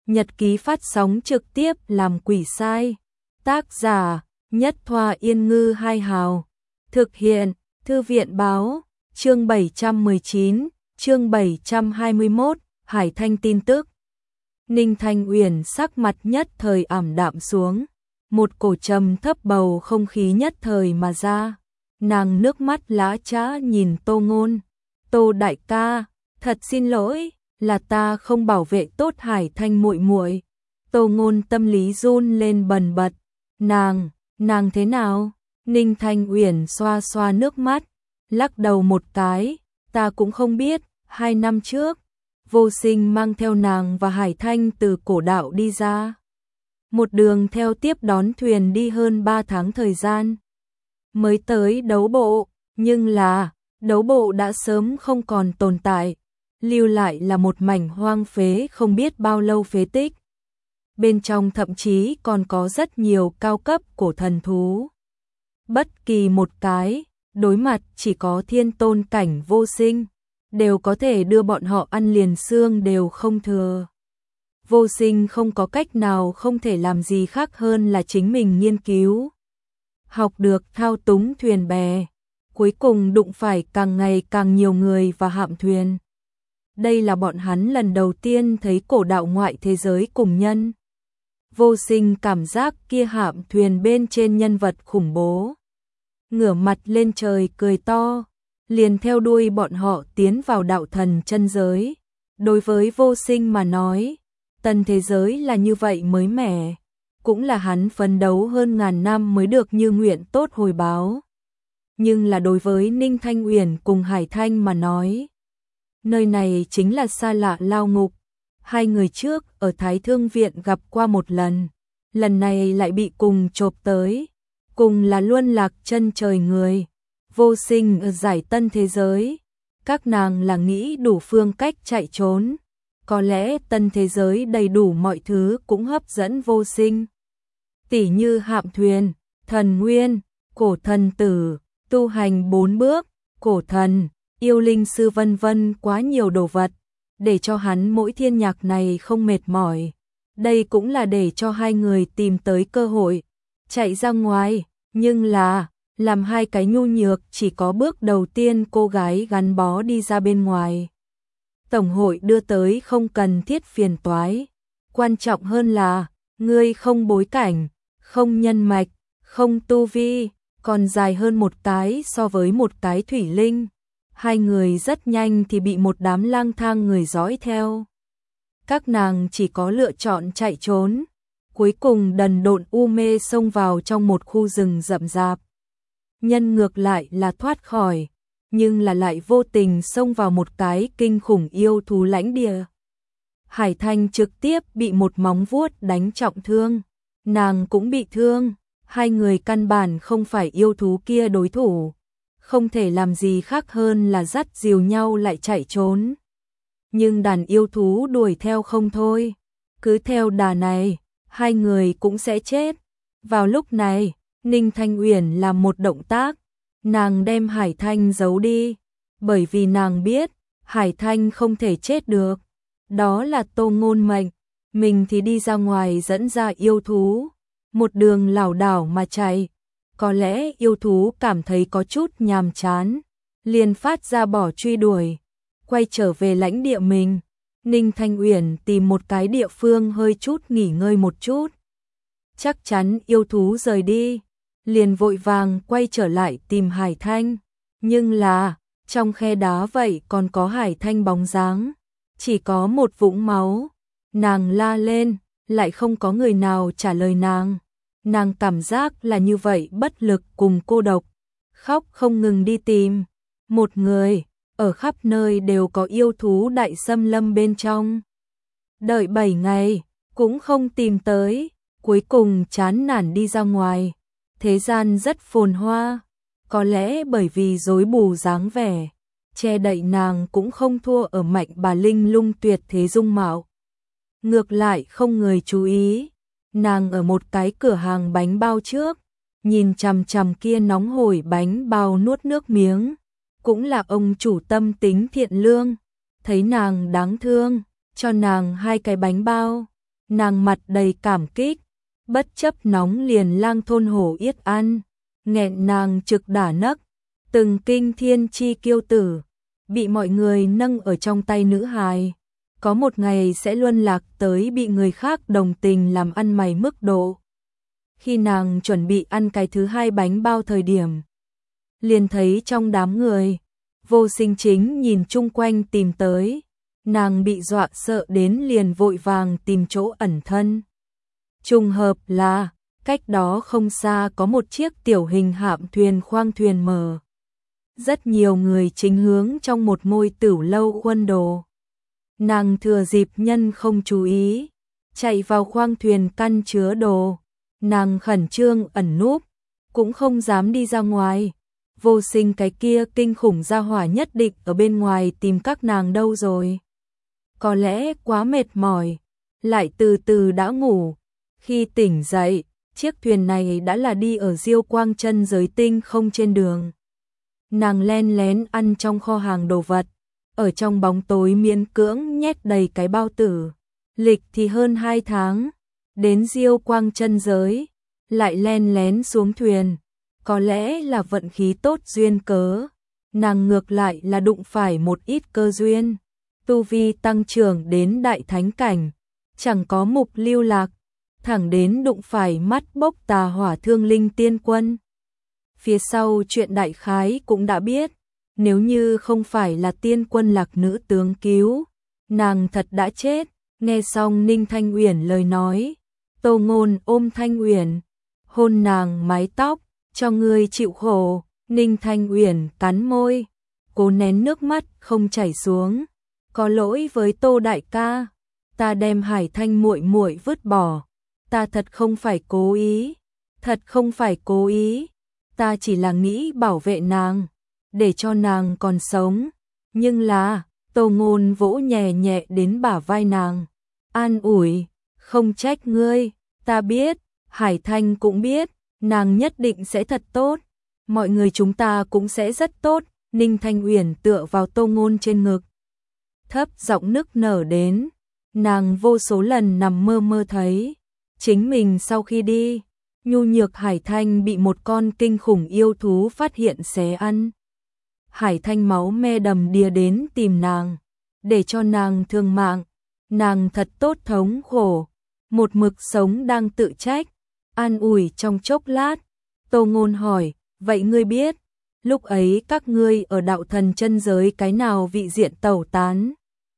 Nhật ký phát sóng trực tiếp làm quỷ sai. Tác giả Nhất Thoa Yên Ngư Hai Hào. Thực hiện Thư viện báo. Chương 719, chương 721, Hải Thanh tin tức. Ninh Thanh Uyển sắc mặt nhất thời ảm đạm xuống, một cổ trầm thấp bầu không khí nhất thời mà ra. Nàng nước mắt lã chã nhìn Tô Ngôn. Tô đại ca, thật xin lỗi, là ta không bảo vệ tốt Hải Thanh muội muội. Tô Ngôn tâm lý run lên bần bật. Nàng thế nào? Ninh Thanh Uyển xoa xoa nước mắt, lắc đầu một cái, ta cũng không biết. 2 năm trước, Vô Sinh mang theo nàng và Hải Thanh từ cổ đạo đi ra. Một đường theo tiếp đón thuyền đi hơn 3 tháng thời gian. Mới tới đấu bộ, nhưng là, đấu bộ đã sớm không còn tồn tại. Lưu lại là một mảnh hoang phế không biết bao lâu phế tích. Bên trong thậm chí còn có rất nhiều cao cấp cổ thần thú. Bất kỳ một cái, đối mặt chỉ có thiên tôn cảnh Vô Sinh, đều có thể đưa bọn họ ăn liền xương đều không thừa. Vô Sinh không có cách nào không thể làm gì khác hơn là chính mình nghiên cứu. Học được thao túng thuyền bè, cuối cùng đụng phải càng ngày càng nhiều người và hạm thuyền. Đây là bọn hắn lần đầu tiên thấy cổ đạo ngoại thế giới cùng nhân. Vô Sinh cảm giác kia hạm thuyền bên trên nhân vật khủng bố. Ngửa mặt lên trời cười to, liền theo đuôi bọn họ tiến vào đạo thần chân giới. Đối với Vô Sinh mà nói, tân thế giới là như vậy mới mẻ, cũng là hắn phấn đấu hơn ngàn năm mới được như nguyện tốt hồi báo. Nhưng là đối với Ninh Thanh Uyển cùng Hải Thanh mà nói, nơi này chính là xa lạ lao ngục. Hai người trước ở Thái Thương Viện gặp qua một lần này lại bị cùng chộp tới, cùng là luân lạc chân trời người. Vô Sinh ở giải tân thế giới, các nàng là nghĩ đủ phương cách chạy trốn. Có lẽ tân thế giới đầy đủ mọi thứ cũng hấp dẫn Vô Sinh. Tỉ như hạm thuyền, thần nguyên, cổ thần tử, tu hành 4 bước, cổ thần, yêu linh sư vân vân, quá nhiều đồ vật, để cho hắn mỗi thiên nhạc này không mệt mỏi. Đây cũng là để cho hai người tìm tới cơ hội, chạy ra ngoài, nhưng là, làm hai cái nhu nhược chỉ có bước đầu tiên cô gái gắn bó đi ra bên ngoài. Tổng hội đưa tới không cần thiết phiền toái. Quan trọng hơn là, ngươi không bối cảnh, không nhân mạch, không tu vi, còn dài hơn một cái so với một cái thủy linh. Hai người rất nhanh thì bị một đám lang thang người dõi theo. Các nàng chỉ có lựa chọn chạy trốn. Cuối cùng đần độn u mê xông vào trong một khu rừng rậm rạp. Nhân ngược lại là thoát khỏi, nhưng là lại vô tình xông vào một cái kinh khủng yêu thú lãnh địa. Hải Thanh trực tiếp bị một móng vuốt đánh trọng thương, nàng cũng bị thương, hai người căn bản không phải yêu thú kia đối thủ, không thể làm gì khác hơn là dắt dìu nhau lại chạy trốn. Nhưng đàn yêu thú đuổi theo không thôi, cứ theo đà này, hai người cũng sẽ chết. Vào lúc này, Ninh Thanh Uyển làm một động tác, nàng đem Hải Thanh giấu đi, bởi vì nàng biết, Hải Thanh không thể chết được. Đó là Tô Ngôn mệnh, mình thì đi ra ngoài dẫn ra yêu thú, một đường lảo đảo mà chạy. Có lẽ yêu thú cảm thấy có chút nhàm chán, liền phát ra bỏ truy đuổi, quay trở về lãnh địa mình. Ninh Thanh Uyển tìm một cái địa phương hơi chút nghỉ ngơi một chút. Chắc chắn yêu thú rời đi, liền vội vàng quay trở lại tìm Hải Thanh. Nhưng là, trong khe đá vậy còn có Hải Thanh bóng dáng, chỉ có một vũng máu. Nàng la lên, lại không có người nào trả lời nàng. Nàng cảm giác là như vậy bất lực cùng cô độc, khóc không ngừng đi tìm một người. Ở khắp nơi đều có yêu thú đại xâm lâm bên trong. Đợi 7 ngày, cũng không tìm tới, cuối cùng chán nản đi ra ngoài. Thế gian rất phồn hoa, có lẽ bởi vì rối bù dáng vẻ, che đậy nàng cũng không thua ở Mạnh Bà Linh lung tuyệt thế dung mạo. Ngược lại không người chú ý, nàng ở một cái cửa hàng bánh bao trước, nhìn chằm chằm kia nóng hổi bánh bao nuốt nước miếng. Cũng là ông chủ tâm tính thiện lương, thấy nàng đáng thương, cho nàng 2 cái bánh bao. nàng mặt đầy cảm kích, bất chấp nóng liền lang thôn hổ yết ăn, nghẹn nàng trực đả nấc, từng kinh thiên chi kiêu tử, bị mọi người nâng ở trong tay nữ hài, có một ngày sẽ luân lạc tới bị người khác đồng tình làm ăn mày mức độ. Khi nàng chuẩn bị ăn cái thứ 2 bánh bao thời điểm, liền thấy trong đám người, Vô Sinh chính nhìn chung quanh tìm tới, nàng bị dọa sợ đến liền vội vàng tìm chỗ ẩn thân. Trùng hợp là, cách đó không xa có một chiếc tiểu hình hạm thuyền khoang thuyền mở. Rất nhiều người chính hướng trong một ngôi tửu lâu quân đồ. Nàng thừa dịp nhân không chú ý, chạy vào khoang thuyền căn chứa đồ. Nàng khẩn trương ẩn núp, cũng không dám đi ra ngoài. Vô Sinh cái kia kinh khủng gia hỏa nhất định ở bên ngoài tìm các nàng đâu rồi. Có lẽ quá mệt mỏi, lại từ từ đã ngủ. Khi tỉnh dậy, chiếc thuyền này đã là đi ở Diêu Quang Chân giới tinh không trên đường. Nàng len lén ăn trong kho hàng đồ vật, ở trong bóng tối miễn cưỡng nhét đầy cái bao tử. Lịch thì hơn 2 tháng, đến Diêu Quang Chân giới, lại len lén xuống thuyền. Có lẽ là vận khí tốt duyên cớ, nàng ngược lại là đụng phải một ít cơ duyên. Tu vi tăng trưởng đến đại thánh cảnh, chẳng có mục lưu lạc, thẳng đến đụng phải mắt bốc tà hỏa thương linh tiên quân. Phía sau chuyện đại khái cũng đã biết, nếu như không phải là tiên quân Lạc nữ tướng cứu, nàng thật đã chết. Nghe xong Ninh Thanh Uyển lời nói, Tô Ngôn ôm Thanh Uyển, hôn nàng mái tóc, cho ngươi chịu khổ. Ninh Thanh Uyển cắn môi, cố nén nước mắt không chảy xuống. Có lỗi với Tô đại ca, ta đem Hải Thanh muội muội vứt bỏ, ta thật không phải cố ý, thật không phải cố ý, ta chỉ là nghĩ bảo vệ nàng, để cho nàng còn sống. Nhưng là, Tô Ngôn vỗ nhẹ nhẹ đến bả vai nàng, an ủi, không trách ngươi, ta biết, Hải Thanh cũng biết, nàng nhất định sẽ thật tốt, mọi người chúng ta cũng sẽ rất tốt. Ninh Thanh Uyển tựa vào Tô Ngôn trên ngực, thấp giọng nức nở đến, nàng vô số lần nằm mơ mơ thấy, chính mình sau khi đi, nhu nhược Hải Thanh bị một con kinh khủng yêu thú phát hiện xé ăn. Hải Thanh máu me đầm đìa đến tìm nàng, để cho nàng thương mạng, nàng thật tốt thống khổ, một mực sống đang tự trách. An ủi trong chốc lát, Tô Ngôn hỏi, vậy ngươi biết, lúc ấy các ngươi ở đạo thần chân giới cái nào vị diện tẩu tán?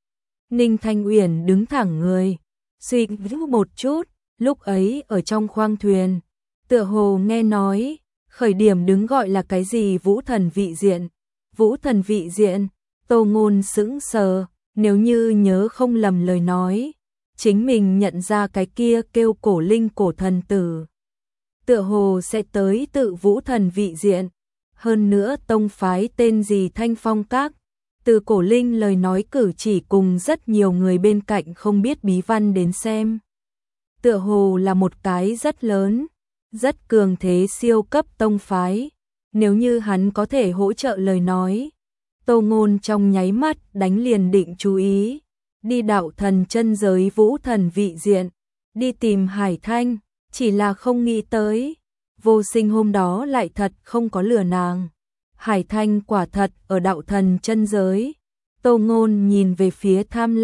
Ninh Thanh Uyển đứng thẳng người, suy nghĩ một chút, lúc ấy ở trong khoang thuyền, tựa hồ nghe nói, khởi điểm đứng gọi là cái gì Vũ Thần vị diện. Vũ Thần vị diện, Tô Ngôn sững sờ, nếu như nhớ không lầm lời nói, chính mình nhận ra cái kia kêu Cổ Linh cổ thần tử, tựa hồ sẽ tới tự Vũ Thần vị diện. Hơn nữa tông phái tên gì Thanh Phong Các, từ Cổ Linh lời nói cử chỉ cùng rất nhiều người bên cạnh không biết bí văn đến xem, tựa hồ là một cái rất lớn, rất cường thế siêu cấp tông phái. Nếu như hắn có thể hỗ trợ lời nói, Tô Ngôn trong nháy mắt đánh liền định chú ý, đi đạo thần chân giới Vũ Thần vị diện, đi tìm Hải Thanh, chỉ là không nghĩ tới, Vô Sinh hôm đó lại thật không có lừa nàng. Hải Thanh quả thật ở đạo thần chân giới. Tô Ngôn nhìn về phía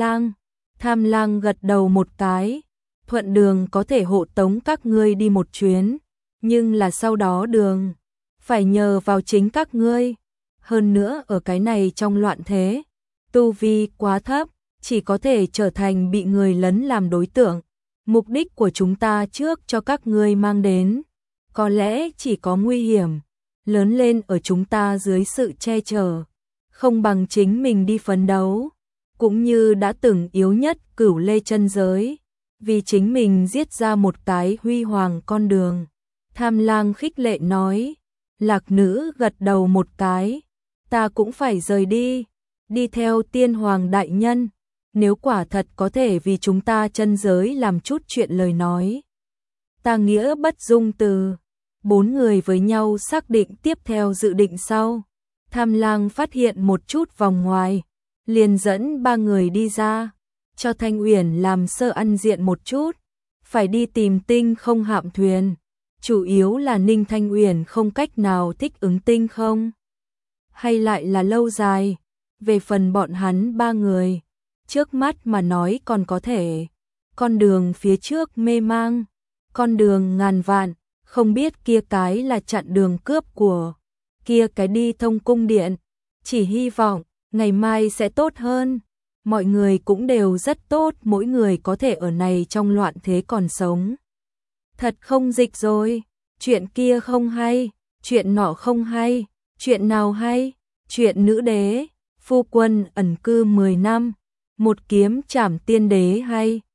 Tham Lang gật đầu một cái, thuận đường có thể hộ tống các ngươi đi một chuyến, nhưng là sau đó đường phải nhờ vào chính các ngươi. Hơn nữa ở cái này trong loạn thế, tu vi quá thấp, chỉ có thể trở thành bị người lấn làm đối tượng. Mục đích của chúng ta trước cho các ngươi mang đến, có lẽ chỉ có nguy hiểm, lớn lên ở chúng ta dưới sự che chở, không bằng chính mình đi phấn đấu, cũng như đã từng yếu nhất Cửu Lê chân giới, vì chính mình giết ra một cái huy hoàng con đường. Tham Lang khích lệ nói. Lạc nữ gật đầu một cái, ta cũng phải rời đi, đi theo tiên hoàng đại nhân, nếu quả thật có thể vì chúng ta chân giới làm chút chuyện lời nói, ta nghĩa bất dung từ. 4 người với nhau xác định tiếp theo dự định sau. Tham Lang phát hiện một chút vòng ngoài, liền dẫn 3 người đi ra. cho Thanh Uyển làm sơ ăn diện một chút, phải đi tìm Tinh Không hạm thuyền, chủ yếu là Ninh Thanh Uyển không cách nào thích ứng Tinh Không, hay lại là lâu dài, về phần bọn hắn ba người, trước mắt mà nói còn có thể, con đường phía trước mê mang, con đường ngàn vạn, không biết kia cái là chặn đường cướp của, kia cái đi thông cung điện, chỉ hy vọng ngày mai sẽ tốt hơn. Mọi người cũng đều rất tốt, mỗi người có thể ở này trong loạn thế còn sống. Thật không dịch rồi, chuyện kia không hay, chuyện nọ không hay, chuyện nào hay, chuyện nữ đế, phu quân ẩn cư 10 năm, một kiếm trảm tiên đế hay.